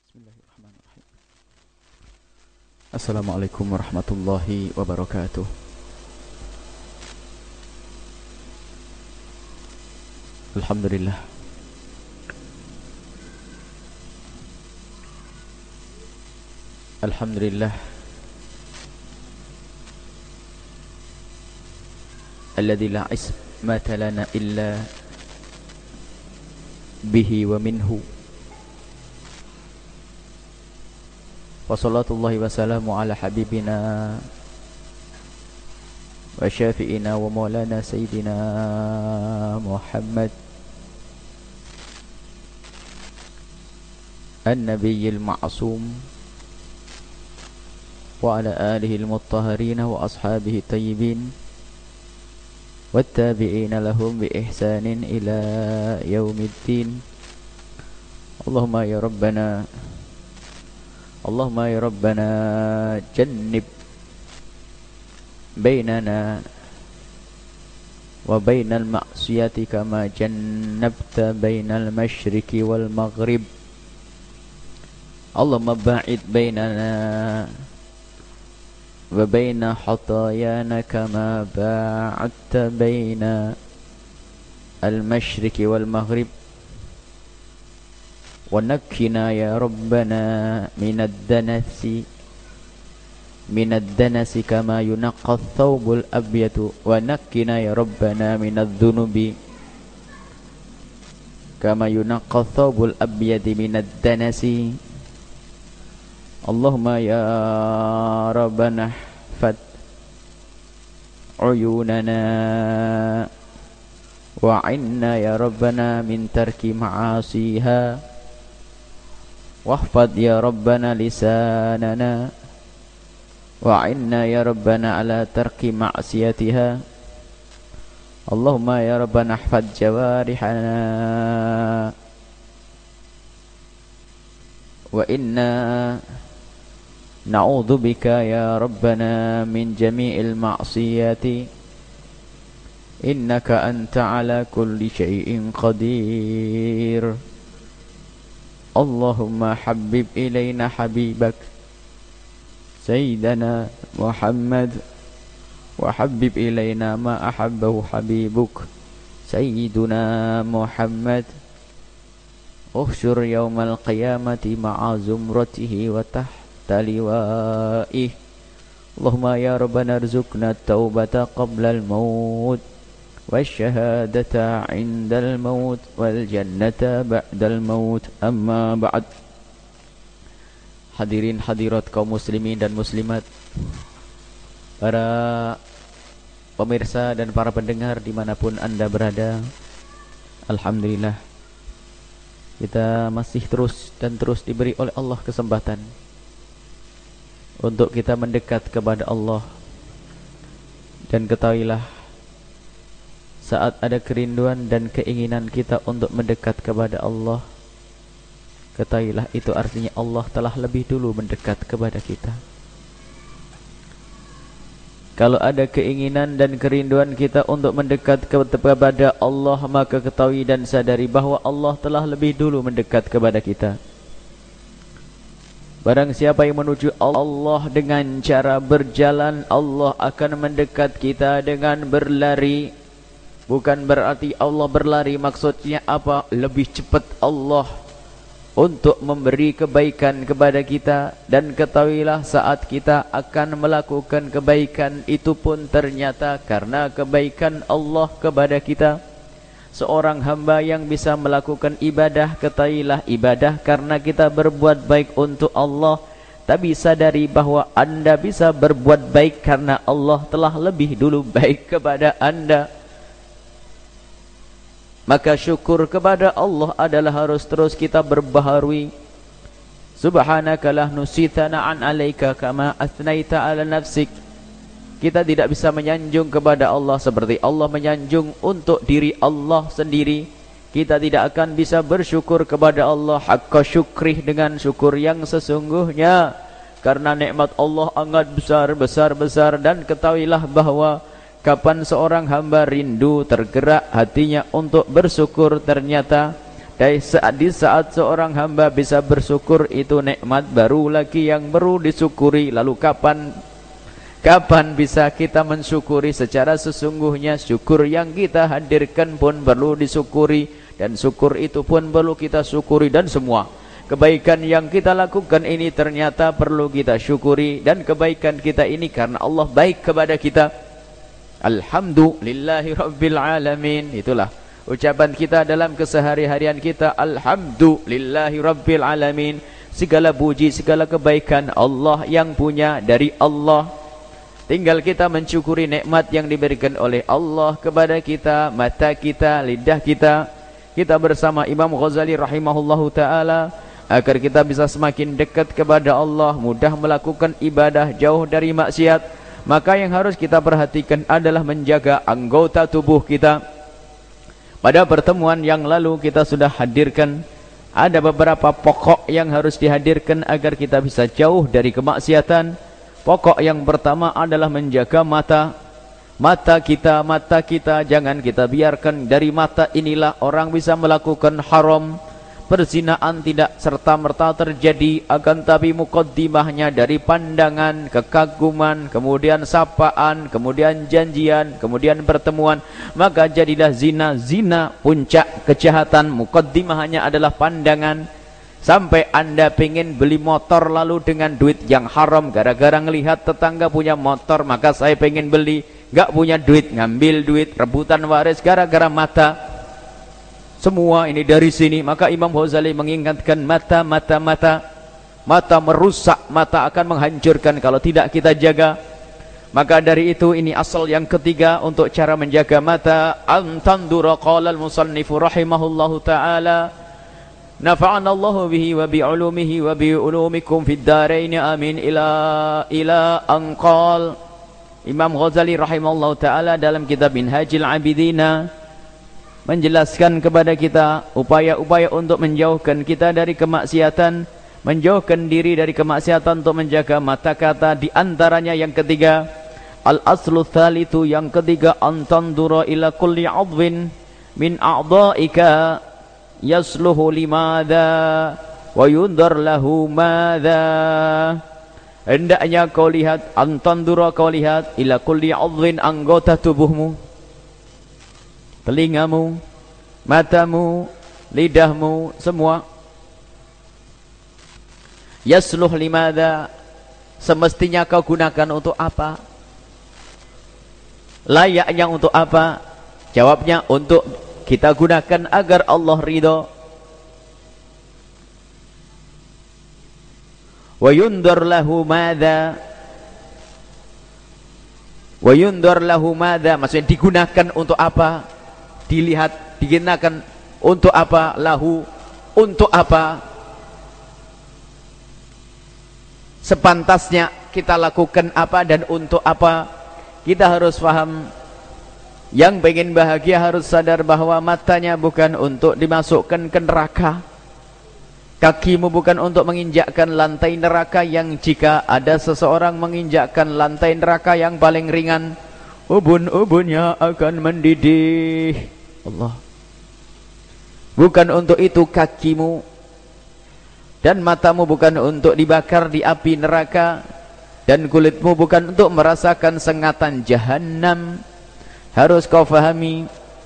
Bismillahirrahmanirrahim. Assalamualaikum warahmatullahi wabarakatuh. Alhamdulillah. Alhamdulillah. Alladzi la ismata lana illa bihi wa minhu. Wa salatullahi wa salamu ala habibina wa syafi'ina wa maulana sayyidina Muhammad an-nabiyyil ma'sum wa ala alihi al-mutahharin wa ashabihi tayyibin wattabi'ina lahum bi ihsanin ila yaumiddin. Allahumma ya rabbana jannib bainana wa bainal ma'siyati kama jannabta bainal masyriqi wal maghrib. Allahumma ba'id bainana wa baina khatayana kama ba'adta baina al masyriqi wal maghrib. Wa nakkina ya rabbana minad danasi kama yunaqqa thawbul abyadu. Wa nakkina ya rabbana minadh dhunubi kama yunaqqa thawbul abyadi minad danasi. Allahumma ya rabbana fat uyunana wa inna ya rabbana min tarki ma'asiha. Wahfad ya rabbana lisanana wa inna ya rabbana ala tarki ma'siyatiha. Allahumma ya rabbana ihfad jawarihana wa inna na'udzu bika ya rabbana min jami'il ma'siyati innaka anta ala kulli syai'in qadir. Allahumma habib ilayna habibak Sayyidana Muhammad wa habib ilayna ma ahabbahu habibuk Sayyiduna Muhammad. Ukhsyur yawmal qiyamati ma'a zumratihi wa tahta liwa'ih. Allahumma ya rabbana rzuqna taubata qabla al-maut والشهادة عند الموت والجنة بعد الموت. أما بعد. Hadirin hadirat kaum muslimin dan muslimat, para pemirsa dan para pendengar dimanapun anda berada, alhamdulillah kita masih terus diberi oleh Allah kesempatan untuk kita mendekat kepada Allah. Dan ketahuilah, saat ada kerinduan dan keinginan kita untuk mendekat kepada Allah, ketahuilah itu artinya Allah telah lebih dulu mendekat kepada kita. Kalau ada keinginan dan kerinduan kita untuk mendekat kepada Allah, maka ketahui dan sadari bahwa Allah telah lebih dulu mendekat kepada kita. Barang siapa yang menuju Allah dengan cara berjalan, Allah akan mendekat kita dengan berlari. Bukan berarti Allah berlari, maksudnya apa? Lebih cepat Allah untuk memberi kebaikan kepada kita. Dan ketahuilah, saat kita akan melakukan kebaikan itu pun ternyata karena kebaikan Allah kepada kita. Seorang hamba yang bisa melakukan ibadah, ketahuilah ibadah karena kita berbuat baik untuk Allah. Tapi sadari bahwa anda bisa berbuat baik karena Allah telah lebih dulu baik kepada anda. Maka syukur kepada Allah adalah harus terus kita berbaharui. Subhanaka la nusitana an alaika kama athnaita ala nafsik. Kita tidak bisa menyanjung kepada Allah seperti Allah menyanjung untuk diri Allah sendiri. Kita tidak akan bisa bersyukur kepada Allah haqqa syukrih, dengan syukur yang sesungguhnya. Karena nikmat Allah sangat besar. Dan ketahuilah bahwa kapan seorang hamba rindu tergerak hatinya untuk bersyukur, ternyata Di saat seorang hamba bisa bersyukur, itu nikmat baru lagi yang perlu disyukuri. Lalu kapan bisa kita mensyukuri secara sesungguhnya? Syukur yang kita hadirkan pun perlu disyukuri, dan syukur itu pun perlu kita syukuri. Dan semua kebaikan yang kita lakukan ini ternyata perlu kita syukuri. Dan kebaikan kita ini karena Allah baik kepada kita. Alhamdulillahi Rabbil Alamin. Itulah ucapan kita dalam kesehari-harian kita. Alhamdulillahi Rabbil Alamin. Segala puji, segala kebaikan Allah yang punya, dari Allah. Tinggal kita mensyukuri nikmat yang diberikan oleh Allah kepada kita. Mata kita, lidah kita. Kita bersama Imam Ghazali rahimahullahu ta'ala, agar kita bisa semakin dekat kepada Allah, mudah melakukan ibadah, jauh dari maksiat. Maka yang harus kita perhatikan adalah menjaga anggota tubuh kita. Pada pertemuan yang lalu kita sudah hadirkan ada beberapa pokok yang harus dihadirkan agar kita bisa jauh dari kemaksiatan. Pokok yang pertama adalah menjaga mata. Mata kita jangan kita biarkan. Dari mata inilah orang bisa melakukan haram. Perzinaan tidak serta-merta terjadi, akan tapi mukaddimahnya dari pandangan, kekaguman, kemudian sapaan, kemudian janjian, kemudian pertemuan. Maka jadilah zina. Zina puncak kejahatan, mukaddimahnya adalah pandangan. Sampai anda pengen beli motor lalu dengan duit yang haram, gara-gara ngelihat tetangga punya motor maka saya pengen beli. Gak punya duit, ngambil duit, rebutan waris gara-gara mata. Semua ini dari sini. Maka Imam Ghazali mengingatkan mata merusak, mata akan menghancurkan kalau tidak kita jaga. Maka dari itu ini asal yang ketiga untuk cara menjaga mata. Antandura qala al-musannifu rahimahullahu ta'ala, nafa'ana Allahu bihi wa bi'ulumihi wa bi'ulumikum fid darain amin ila anqal. Imam Ghazali rahimahullahu ta'ala dalam kitab Minhajul Abidina menjelaskan kepada kita upaya-upaya untuk menjauhkan kita dari kemaksiatan, menjauhkan diri dari kemaksiatan untuk menjaga mata kata. Di antaranya yang ketiga, al-aslu tsalitsu, yang ketiga, antandura ila kulli 'adwin min a'dha'ika yasluhu limadza wa yundar lahu madza. Hendaknya kau lihat, antandura, kau lihat, ila kulli 'adwin, anggota tubuhmu, telingamu, matamu, lidahmu, semua. Yasluh limadza, semestinya kau gunakan untuk apa? Layaknya untuk apa? Jawabnya untuk kita gunakan agar Allah ridho. Wa yundar lahu madza, wa yundar lahu madza, maksudnya digunakan untuk apa? Dilihat, digunakan untuk apa? Lahu, untuk apa? Sepantasnya kita lakukan apa dan untuk apa? Kita harus paham. Yang pengen bahagia harus sadar bahwa matanya bukan untuk dimasukkan ke neraka, kakimu bukan untuk menginjakkan lantai neraka, yang jika ada seseorang menginjakkan lantai neraka yang paling ringan, ubun-ubunnya akan mendidih. Allah. Bukan untuk itu kakimu dan matamu bukan untuk dibakar di api neraka, dan kulitmu bukan untuk merasakan sengatan jahanam. Harus kau fahami.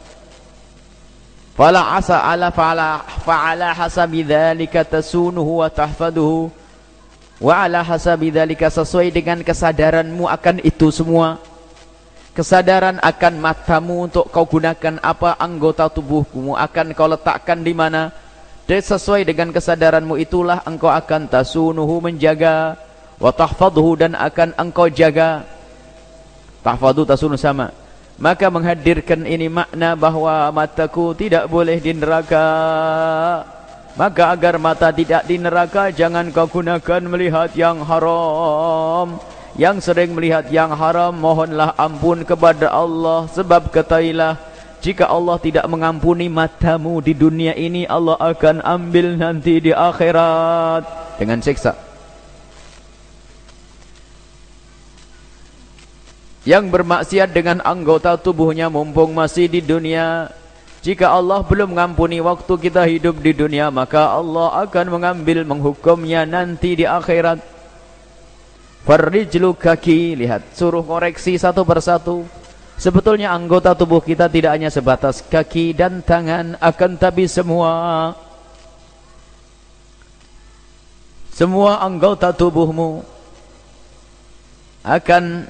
Fala asa ala fa'ala hasabi dzalika tasunuhu wa tahfaduhu, wa ala hasabi dzalika, sesuai dengan kesadaranmu akan itu semua. Kesadaran akan matamu untuk kau gunakan apa, anggota tubuhmu akan kau letakkan di mana. Dan sesuai dengan kesadaranmu itulah engkau akan tasunuhu, menjaga, wa tahfadhu, dan akan engkau jaga. Tahfadhu, tasunu sama. Maka menghadirkan ini makna bahwa mataku tidak boleh di neraka. Maka agar mata tidak di neraka, jangan kau gunakan melihat yang haram. Yang sering melihat yang haram, mohonlah ampun kepada Allah. Sebab katailah, jika Allah tidak mengampuni matamu di dunia ini, Allah akan ambil nanti di akhirat dengan siksa. Yang bermaksiat dengan anggota tubuhnya mumpung masih di dunia, Jika Allah belum mengampuni waktu kita hidup di dunia, maka Allah akan mengambil menghukumnya nanti di akhirat. Farrijlu kaki, lihat, suruh koreksi satu persatu. Sebetulnya anggota tubuh kita tidak hanya sebatas kaki dan tangan, akan tapi semua anggota tubuhmu akan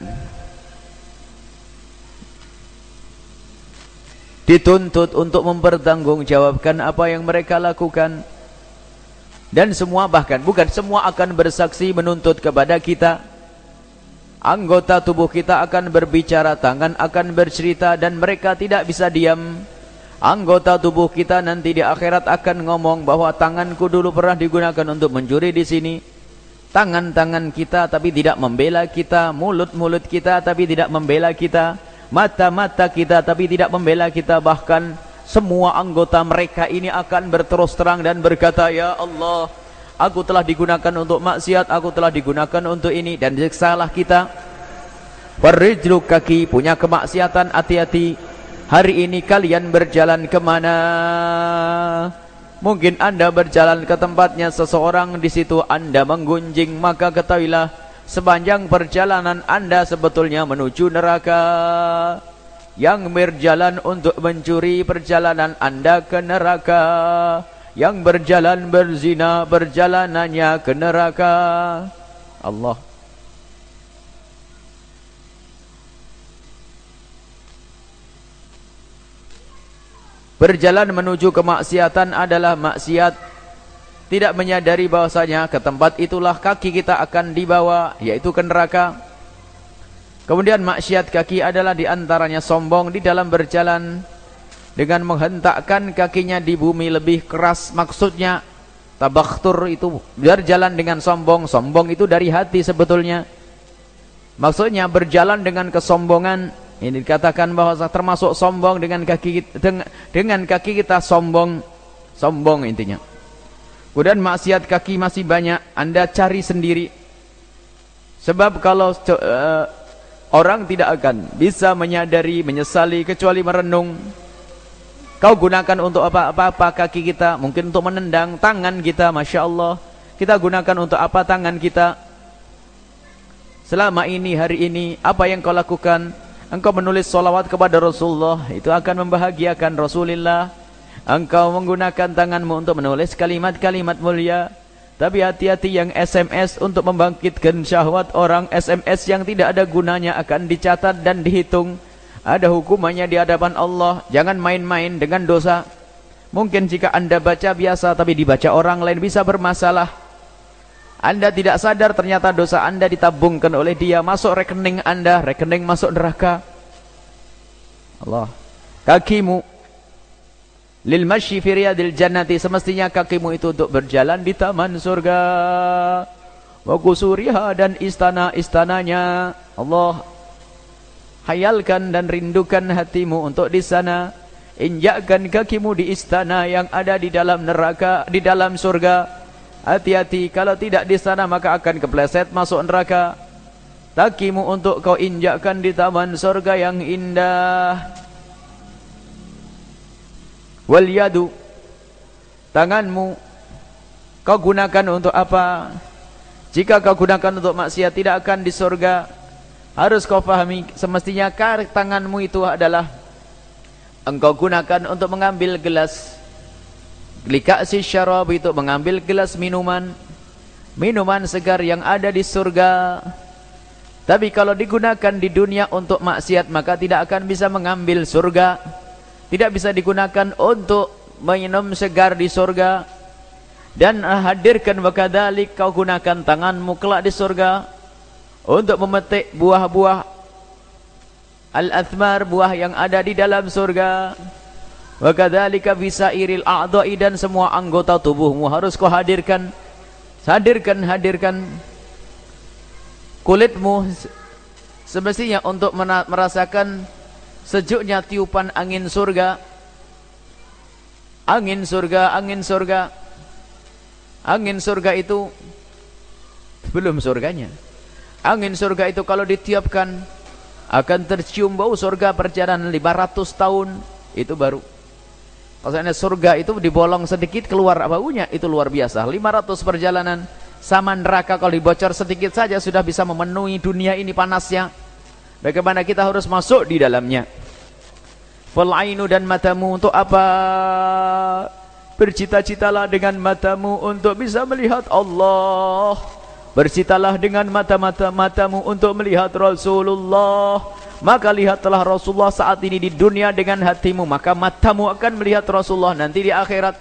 dituntut untuk mempertanggungjawabkan apa yang mereka lakukan. Dan semua, bahkan bukan semua, akan bersaksi menuntut kepada kita. Anggota tubuh kita akan berbicara, tangan akan bercerita, dan mereka tidak bisa diam. Anggota tubuh kita nanti di akhirat akan ngomong bahwa tanganku dulu pernah digunakan untuk mencuri di sini. Tangan-tangan kita tapi tidak membela kita, mulut-mulut kita tapi tidak membela kita, mata-mata kita tapi tidak membela kita. Bahkan semua anggota mereka ini akan berterus terang dan berkata, ya Allah, aku telah digunakan untuk maksiat, aku telah digunakan untuk ini, dan salah kita. Warijlu kaki, punya kemaksiatan, hati-hati. Hari ini kalian berjalan kemana? Mungkin anda berjalan ke tempatnya seseorang, di situ anda menggunjing, maka ketahuilah sepanjang perjalanan anda sebetulnya menuju neraka. Yang berjalan untuk mencuri, perjalanan anda ke neraka. Yang berjalan berzina, perjalanannya ke neraka. Allah. Berjalan menuju kemaksiatan adalah maksiat, tidak menyadari bahwasanya ke tempat itulah kaki kita akan dibawa, yaitu ke neraka. Kemudian maksiat kaki adalah diantaranya sombong di dalam berjalan, dengan menghentakkan kakinya di bumi lebih keras. Maksudnya tabakhtur itu berjalan dengan sombong. Sombong itu dari hati sebetulnya. Maksudnya berjalan dengan kesombongan. Ini dikatakan bahwa termasuk sombong dengan kaki kita sombong. Sombong intinya. Kemudian maksiat kaki masih banyak, anda cari sendiri. Sebab kalau orang tidak akan bisa menyadari, menyesali kecuali merenung. Kau gunakan untuk apa kaki kita? Mungkin untuk menendang. Tangan kita, Masya Allah, kita gunakan untuk apa tangan kita? Selama ini, hari ini, apa yang kau lakukan? Engkau menulis salawat kepada Rasulullah, itu akan membahagiakan Rasulullah. Engkau menggunakan tanganmu untuk menulis kalimat-kalimat mulia. Tapi hati-hati yang SMS untuk membangkitkan syahwat orang. SMS yang tidak ada gunanya akan dicatat dan dihitung. Ada hukumannya di hadapan Allah. Jangan main-main dengan dosa. Mungkin jika anda baca biasa, tapi dibaca orang lain bisa bermasalah. Anda tidak sadar ternyata dosa anda ditabungkan oleh dia, masuk rekening anda, rekening masuk neraka. Allah. Kakimu lil masyi fi riyadil jannati, semestinya kakimu itu untuk berjalan di taman surga. Wa qusuriha, dan istana-istananya. Allah, hayalkan dan rindukan hatimu untuk di sana. Injakkan kakimu di istana yang ada di dalam neraka, di dalam surga. Hati-hati, kalau tidak di sana maka akan kepleset masuk neraka. Kakimu untuk kau injakkan di taman surga yang indah. Wal yadu, tanganmu kau gunakan untuk apa? Jika kau gunakan untuk maksiat, tidak akan di surga. Harus kau pahami, semestinya tanganmu itu adalah engkau gunakan untuk mengambil gelas. Lika'si syarab, itu mengambil gelas minuman. Minuman segar yang ada di surga. Tapi kalau digunakan di dunia untuk maksiat, maka tidak akan bisa mengambil surga. Tidak bisa digunakan untuk minum segar di surga. Dan hadirkan wakadhalik, kau gunakan tanganmu kelak di surga untuk memetik buah-buah al-athmar, buah yang ada di dalam surga. Wakadhalika bisairil a'dha'i, dan semua anggota tubuhmu harus kau hadirkan. Hadirkan kulitmu semestinya untuk merasakan sejuknya tiupan angin surga. Angin surga itu belum surganya. Angin surga itu kalau ditiupkan akan tercium bau surga perjalanan 500 tahun. Itu baru. Maksudnya surga itu dibolong sedikit keluar baunya, itu luar biasa. 500 perjalanan sama neraka kalau dibocor sedikit saja sudah bisa memenuhi dunia ini panasnya. Bagaimana kita harus masuk di dalamnya? Fal ainu, dan matamu untuk apa? Bercita-citalah dengan matamu untuk bisa melihat Allah. Bercitalah dengan matamu untuk melihat Rasulullah. Maka lihatlah Rasulullah saat ini di dunia dengan hatimu, maka matamu akan melihat Rasulullah nanti di akhirat.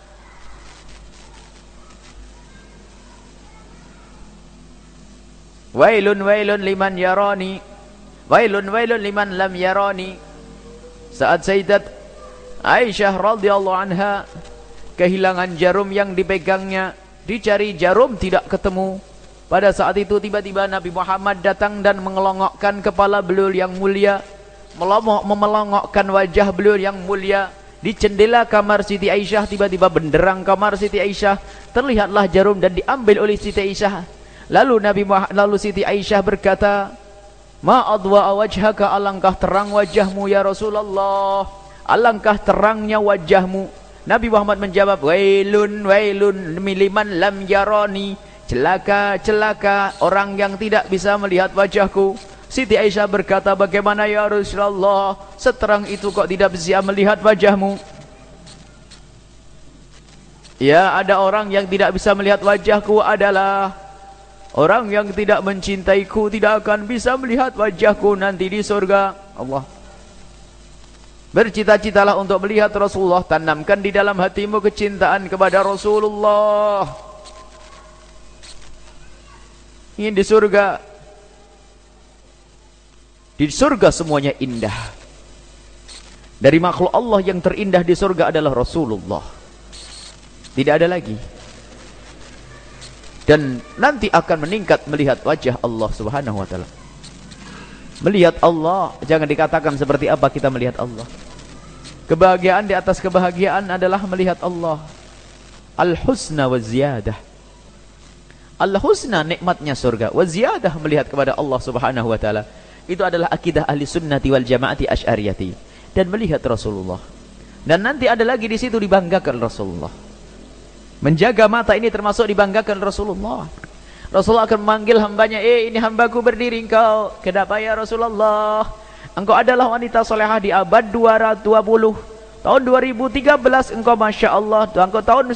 Wailun wailun liman yarani, wailun wailun liman lam yarani. Saat Sayyidat Aisyah radhiyallahu anha kehilangan jarum yang dipegangnya, dicari jarum tidak ketemu. Pada saat itu tiba-tiba Nabi Muhammad datang dan mengelongokkan kepala beliau yang mulia, memelongokkan wajah beliau yang mulia. Di jendela kamar Siti Aisyah, tiba-tiba benderang kamar Siti Aisyah, terlihatlah jarum dan diambil oleh Siti Aisyah. Lalu Siti Aisyah berkata, "Ma adwa wajhaka, alangkah terang wajahmu ya Rasulullah, alangkah terangnya wajahmu." Nabi Muhammad menjawab, "Wailun wailun liman lam yarani." Celaka, celaka orang yang tidak bisa melihat wajahku. Siti Aisyah berkata, "Bagaimana ya Rasulullah, seterang itu kok tidak bisa melihat wajahmu?" Ya, ada orang yang tidak bisa melihat wajahku adalah orang yang tidak mencintaiku, tidak akan bisa melihat wajahku nanti di surga. Allah. Bercita-citalah untuk melihat Rasulullah, tanamkan di dalam hatimu kecintaan kepada Rasulullah. Ingin di surga. Di surga semuanya indah. Dari makhluk Allah yang terindah di surga adalah Rasulullah. Tidak ada lagi. Dan nanti akan meningkat melihat wajah Allah Subhanahu wa taala. Melihat Allah, jangan dikatakan seperti apa kita melihat Allah. Kebahagiaan di atas kebahagiaan adalah melihat Allah. Al-husna wa ziyadah. Al-husna, nikmatnya surga, wa ziyadah, melihat kepada Allah Subhanahu wa taala. Itu adalah akidah ahli sunnati wal jamaati asy'ariyati. Dan melihat Rasulullah. Dan nanti ada lagi di situ dibanggakan Rasulullah. Menjaga mata ini termasuk dibanggakan Rasulullah. Rasulullah akan memanggil hambanya, "Ini hambaku, berdiri engkau." "Kenapa ya Rasulullah?" "Engkau adalah wanita solehah di abad 220. Tahun 2013 engkau Masya Allah. Engkau tahun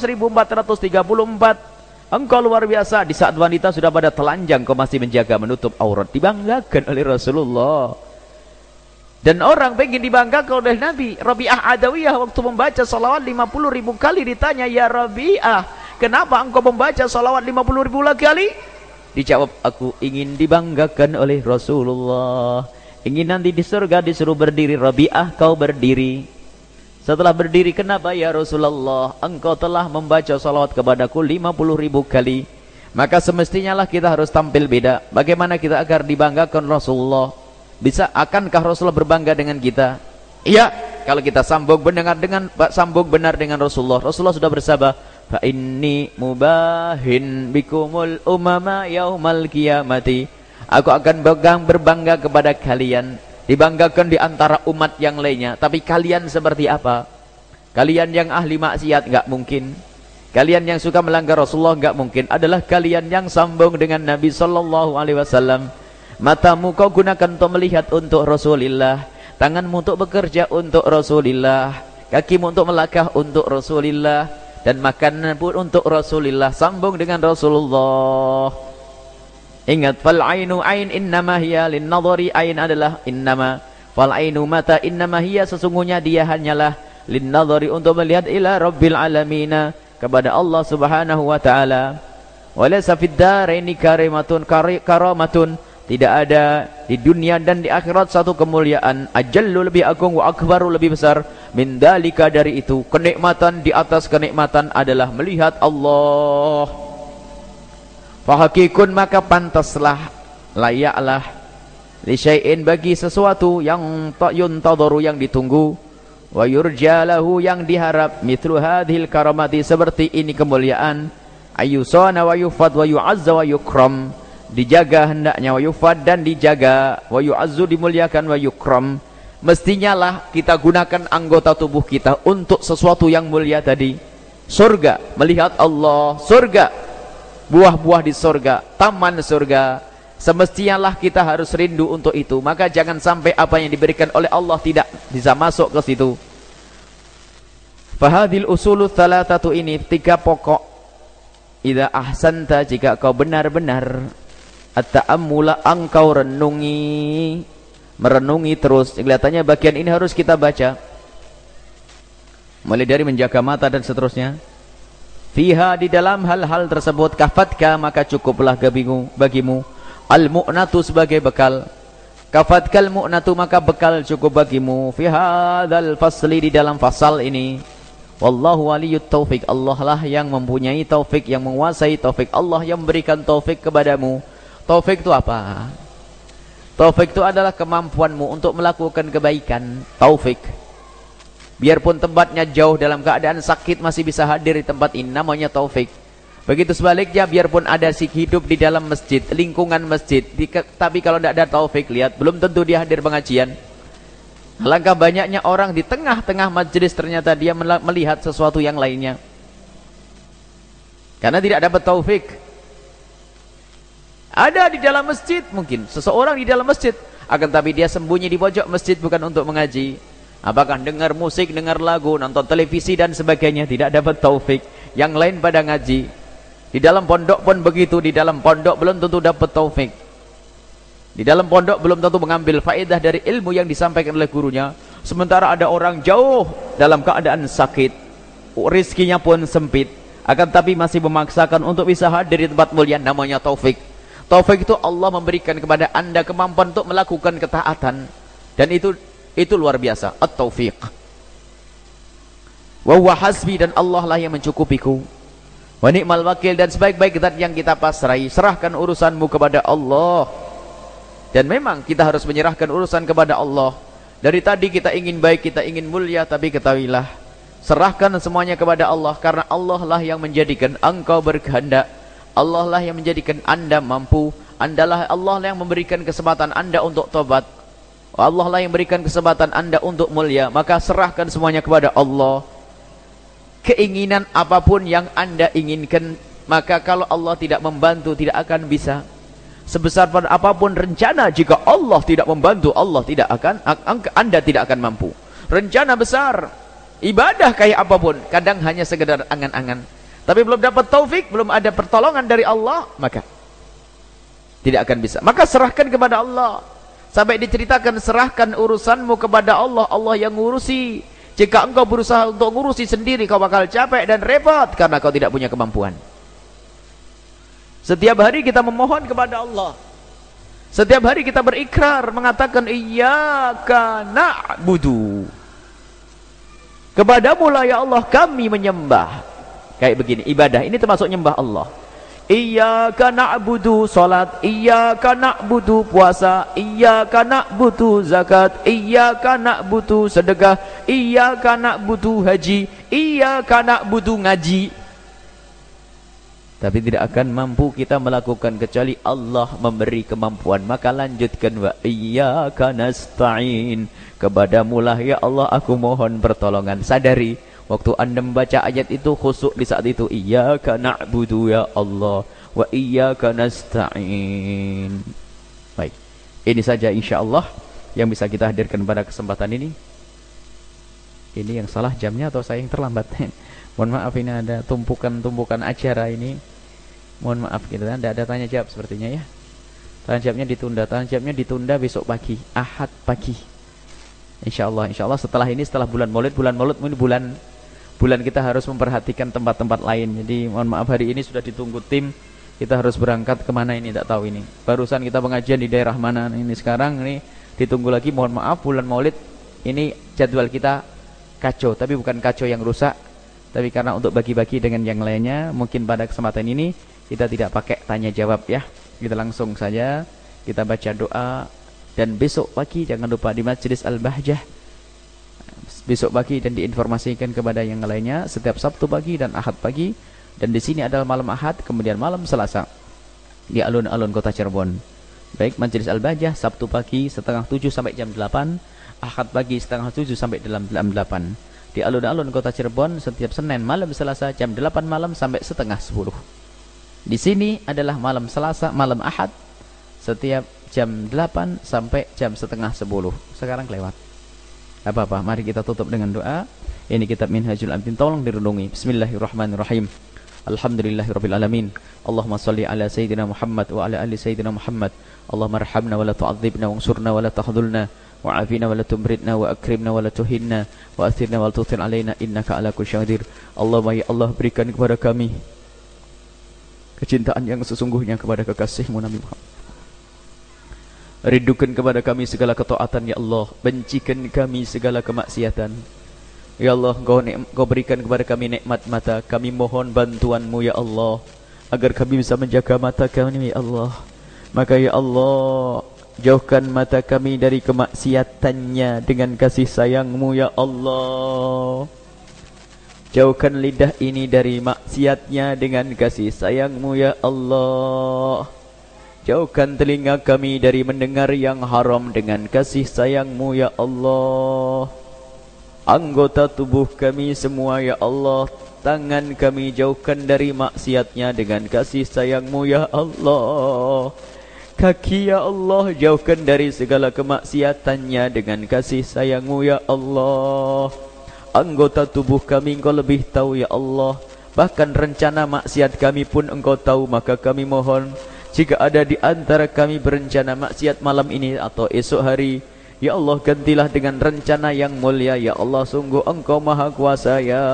1434. Engkau luar biasa." Di saat wanita sudah pada telanjang, kau masih menjaga menutup aurat. Dibanggakan oleh Rasulullah. Dan orang pengen dibanggakan oleh Nabi. Rabi'ah Adawiyah waktu membaca salawat 50.000 kali ditanya, "Ya Rabi'ah, kenapa engkau membaca salawat 50.000 kali?" Dijawab, "Aku ingin dibanggakan oleh Rasulullah. Ingin nanti di surga disuruh berdiri. Rabi'ah, kau berdiri." Setelah berdiri, "Kenapa ya Rasulullah? Engkau telah membaca salawat kepadaku 50.000 kali. Maka semestinya lah kita harus tampil beda. Bagaimana kita agar dibanggakan Rasulullah? Akankah Rasulullah berbangga dengan kita?" Iya, kalau kita sambung benar dengan Rasulullah. Rasulullah sudah bersabda, "Fa inni mubahin bikumul umama yaumal qiyamati." Aku akan berbangga kepada kalian. Dibanggakan di antara umat yang lainnya. Tapi kalian seperti apa? Kalian yang ahli maksiat enggak mungkin. Kalian yang suka melanggar Rasulullah enggak mungkin. Adalah kalian yang sambung dengan Nabi sallallahu alaihi wasallam. Matamu kau gunakan untuk melihat untuk Rasulullah, tanganmu untuk bekerja untuk Rasulullah, kakimu untuk melangkah untuk Rasulullah, dan makanan pun untuk Rasulullah. Sambung dengan Rasulullah. Ingat, fal ainu ain innama hiya lin nadhari. Ain adalah innama, fal ainu mata, innama hiya, sesungguhnya dia hanyalah lin nadhari, untuk melihat ila rabbil alamina, kepada Allah Subhanahu wa taala. Walaysa fid daraini karamatun, tidak ada di dunia dan di akhirat satu kemuliaan ajallu, lebih agung, wa akbaru, lebih besar, min dalika, dari itu. Kenikmatan di atas kenikmatan adalah melihat Allah. Fahakikun, maka pantaslah, layaklah, li syai'in, bagi sesuatu yang yuntadharu, yang ditunggu, wa yurjalahu, yang diharap, mithlu hadhil karamati, seperti ini kemuliaan, ayusana wa yufad wa yu'azza wa yukram, dijaga hendaknya, wa yufad, dan dijaga, wa yu'azzu, dimuliakan, wa yukram, Mestinya lah kita gunakan anggota tubuh kita untuk sesuatu yang mulia tadi. Surga, melihat Allah, surga, buah-buah di surga, taman surga. Semestinya lah kita harus rindu untuk itu. Maka jangan sampai apa yang diberikan oleh Allah tidak bisa masuk ke situ. Fahadil usulu thalathatu, ini 3 pokok. Idza ahsanta, jika kau benar-benar at-ta'ammula, engkau renungi, merenungi terus. Kelihatannya bagian ini harus kita baca. Mulai dari menjaga mata dan seterusnya. Fiha, di dalam hal-hal tersebut, kafatka, maka cukuplah bagimu al-mu'natu, sebagai bekal. Kafatkal mu'natu, maka bekal cukup bagimu. Fi hadzal fasli, di dalam fasal ini. Wallahu waliyut taufik, Allah lah yang mempunyai taufik, yang menguasai taufik. Allah yang memberikan taufik kepadamu. Taufik itu apa? Taufik itu adalah kemampuanmu untuk melakukan kebaikan. Taufik. Biarpun tempatnya jauh, dalam keadaan sakit masih bisa hadir di tempat ini, namanya taufik. Begitu sebaliknya, biarpun ada si hidup di dalam masjid, lingkungan masjid, tapi kalau tidak ada taufik, lihat, belum tentu dia hadir pengajian. Alangkah banyaknya orang di tengah-tengah majelis ternyata dia melihat sesuatu yang lainnya, karena tidak dapat taufik. Ada di dalam masjid, mungkin seseorang di dalam masjid, akan tapi dia sembunyi di pojok masjid bukan untuk mengaji. Apakah dengar musik, dengar lagu, nonton televisi dan sebagainya, tidak dapat taufik. Yang lain pada ngaji. Di dalam pondok pun begitu, di dalam pondok belum tentu dapat taufik. Di dalam pondok belum tentu mengambil faedah dari ilmu yang disampaikan oleh gurunya. Sementara ada orang jauh dalam keadaan sakit, rizkinya pun sempit, akan tapi masih memaksakan untuk bisa hadir di tempat mulia, namanya taufik. Taufik itu Allah memberikan kepada anda kemampuan untuk melakukan ketaatan, dan itu luar biasa. At-taufiq. Wa huwa hasbi, dan Allah lah yang mencukupiku. Wa ni'mal wakil, dan sebaik-baik zat yang kita pasrai. Serahkan urusanmu kepada Allah. Dan memang kita harus menyerahkan urusan kepada Allah. Dari tadi kita ingin baik, kita ingin mulia, tapi ketahuilah, serahkan semuanya kepada Allah, karena Allah lah yang menjadikan engkau berkehendak. Allah lah yang menjadikan anda mampu. Allah lah yang memberikan kesempatan anda untuk tobat. Allah lah yang memberikan kesempatan anda untuk mulia. Maka serahkan semuanya kepada Allah. Keinginan apapun yang anda inginkan, maka kalau Allah tidak membantu, tidak akan bisa. Sebesar pada apapun rencana, jika Allah tidak membantu, anda tidak akan mampu. Rencana besar, ibadah kayak apapun, kadang hanya sekedar angan-angan. Tapi belum dapat taufik, belum ada pertolongan dari Allah, maka tidak akan bisa. Maka serahkan kepada Allah. Sampai diceritakan, serahkan urusanmu kepada Allah, Allah yang ngurusi. Jika engkau berusaha untuk ngurusi sendiri, kau bakal capek dan repot, karena kau tidak punya kemampuan. Setiap hari kita memohon kepada Allah. Setiap hari kita berikrar, mengatakan iyyaka na'budu. Kepadamu lah ya Allah kami menyembah. Kayak begini, ibadah ini termasuk nyembah Allah. Iyyaka na'budu salat, iyyaka na'budu puasa, iyyaka na'budu zakat, iyyaka na'budu sedekah, iyyaka na'budu haji, iyyaka na'budu ngaji. Tapi tidak akan mampu kita melakukan kecuali Allah memberi kemampuan. Maka lanjutkan, wa iyyaka nasta'in. Kepadamu lah ya Allah aku mohon pertolongan. Sadari, waktu anda membaca ayat itu khusyuk di saat itu. Iyyaka na'budu ya Allah, wa iyyaka nasta'in. Baik, ini saja insyaallah yang bisa kita hadirkan pada kesempatan ini. Ini yang salah jamnya atau saya yang terlambat? Mohon maaf, ini ada tumpukan acara ini. Mohon maaf, kita tidak ada tanya jawab sepertinya ya. Tanya jawabnya ditunda besok pagi, Ahad pagi. Insyaallah setelah ini, setelah bulan Maulid ini bulan kita harus memperhatikan tempat-tempat lain. Jadi mohon maaf, hari ini sudah ditunggu tim. Kita harus berangkat kemana ini tidak tahu ini. Barusan kita pengajian di daerah mana ini, sekarang ini ditunggu lagi. Mohon maaf, bulan Maulid ini jadwal kita kacau, tapi bukan kacau yang rusak, tapi karena untuk bagi-bagi dengan yang lainnya. Mungkin pada kesempatan ini kita tidak pakai tanya jawab ya, kita langsung saja kita baca doa. Dan besok pagi jangan lupa di Majelis Al-Bahjah, besok pagi, dan diinformasikan kepada yang lainnya setiap Sabtu pagi dan Ahad pagi. Dan di sini adalah malam Ahad, kemudian malam Selasa di alun-alun kota Cirebon. Baik, Majelis Al-Bahjah Sabtu pagi setengah 7 sampai jam 8, Ahad pagi setengah 7 sampai jam 8. Di alun-alun kota Cirebon setiap Senin malam Selasa jam 8 malam sampai setengah 10. Di sini adalah malam Selasa, malam Ahad setiap jam 8 sampai jam setengah 10. Sekarang kelewat. Apa-apa, mari kita tutup dengan doa. Ini kitab Minhajul Abidin, tolong dirundungi. Bismillahirrahmanirrahim. Alhamdulillahirabbil alamin. Allahumma shalli ala sayyidina Muhammad wa ala ali sayyidina Muhammad. Allahumma arhamna wa la tu'adzibna wansurna wa la tahdhulna wa'afina wa la tumritna wa akrimna wa la tuhinna wa athirna wa la tuthir alaina innaka ala kulli syai'in qadir. Allahumma ya Allah, berikan kepada kami kecintaan yang sesungguhnya kepada kekasih-Mu Nabi Muhammad. Rindukan kepada kami segala ketaatan ya Allah, bencikan kami segala kemaksiatan. Ya Allah, Engkau berikan kepada kami nikmat mata. Kami mohon bantuan-Mu ya Allah, agar kami bisa menjaga mata kami ya Allah. Maka ya Allah, jauhkan mata kami dari kemaksiatannya dengan kasih sayang-Mu ya Allah. Jauhkan lidah ini dari maksiatnya dengan kasih sayang-Mu ya Allah. Jauhkan telinga kami dari mendengar yang haram dengan kasih sayang-Mu ya Allah. Anggota tubuh kami semua ya Allah, tangan kami jauhkan dari maksiatnya dengan kasih sayang-Mu ya Allah. Kaki ya Allah, jauhkan dari segala kemaksiatannya dengan kasih sayang-Mu ya Allah. Anggota tubuh kami Engkau lebih tahu ya Allah. Bahkan rencana maksiat kami pun Engkau tahu. Maka kami mohon, jika ada di antara kami berencana maksiat malam ini atau esok hari, ya Allah, gantilah dengan rencana yang mulia ya Allah. Sungguh Engkau Maha Kuasa ya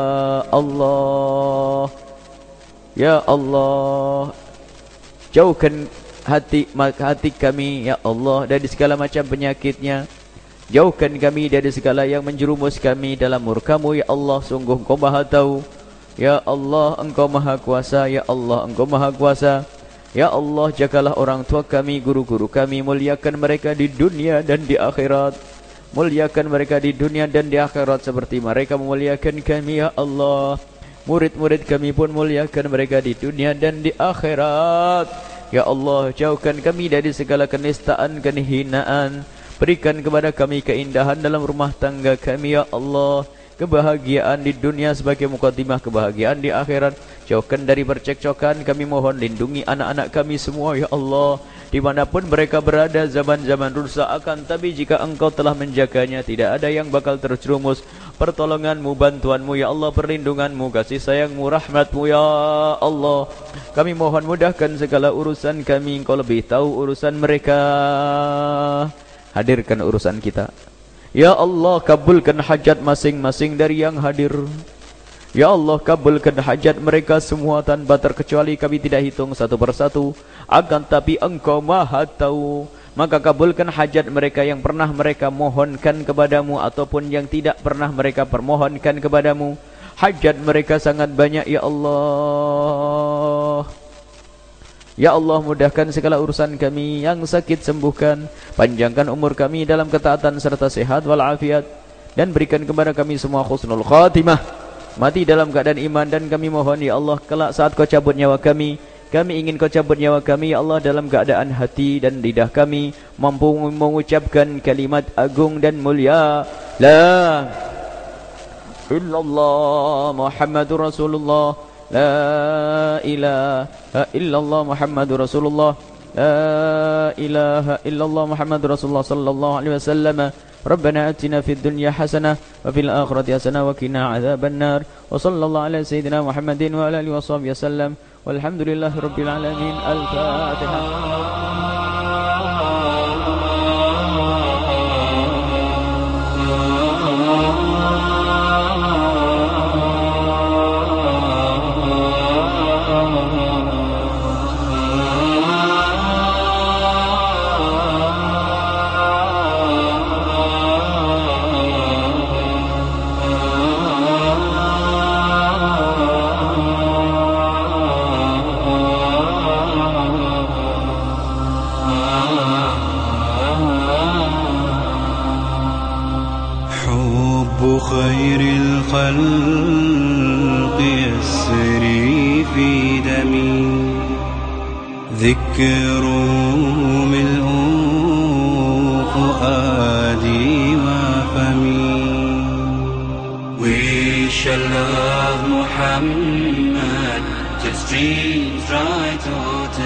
Allah. Ya Allah, jauhkan hati kami ya Allah dari segala macam penyakitnya. Jauhkan kami dari segala yang menjerumus kami dalam murka-Mu ya Allah. Sungguh Engkau Maha tahu ya Allah. Engkau Maha Kuasa ya Allah. Engkau Maha Kuasa ya Allah. Jagalah orang tua kami, guru-guru kami. Muliakan mereka di dunia dan di akhirat. Muliakan mereka di dunia dan di akhirat seperti mereka memuliakan kami ya Allah. Murid-murid kami pun muliakan mereka di dunia dan di akhirat ya Allah. Jauhkan kami dari segala kenistaan, kehinaan. Berikan kepada kami keindahan dalam rumah tangga kami ya Allah. Kebahagiaan di dunia sebagai mukadimah kebahagiaan di akhirat. Jauhkan dari percekcokan. Kami mohon lindungi anak-anak kami semua ya Allah, dimanapun mereka berada. Zaman-zaman rusak akan, tapi jika Engkau telah menjaganya, tidak ada yang bakal terjerumus. Pertolongan-Mu, bantuan-Mu ya Allah, perlindungan-Mu, kasih sayang-Mu, rahmat-Mu ya Allah. Kami mohon mudahkan segala urusan kami. Engkau lebih tahu urusan mereka. Hadirkan urusan kita ya Allah. Kabulkan hajat masing-masing dari yang hadir ya Allah. Kabulkan hajat mereka semua tanpa terkecuali. Kami tidak hitung satu persatu, akan tapi Engkau Maha tahu. Maka kabulkan hajat mereka yang pernah mereka mohonkan kepadamu ataupun yang tidak pernah mereka permohonkan kepadamu. Hajat mereka sangat banyak ya Allah. Ya Allah, mudahkan segala urusan kami. Yang sakit sembuhkan. Panjangkan umur kami dalam ketaatan serta sehat walafiat. Dan berikan kepada kami semua husnul khatimah. Mati dalam keadaan iman. Dan kami mohon ya Allah, kelak saat Kau cabut nyawa kami, kami ingin Kau cabut nyawa kami ya Allah dalam keadaan hati dan lidah kami mampu mengucapkan kalimat agung dan mulia, La illallah Muhammadur Rasulullah, La ilaha illallah Muhammadur Rasulullah, La ilaha illallah Muhammadur Rasulullah sallallahu alaihi wasallam. Rabbana atina fid dunya hasanah wa fil akhirati hasanah wa qina adzaban nar. Wa sallallahu ala sayyidina Muhammadin wa ala alihi washabihi wasallam. Walhamdulillahi rabbil alamin. Al-Fatihah. خير الخلق يسري في دمي ذكر ملء فؤادي shall love Muhammad till streams dry total.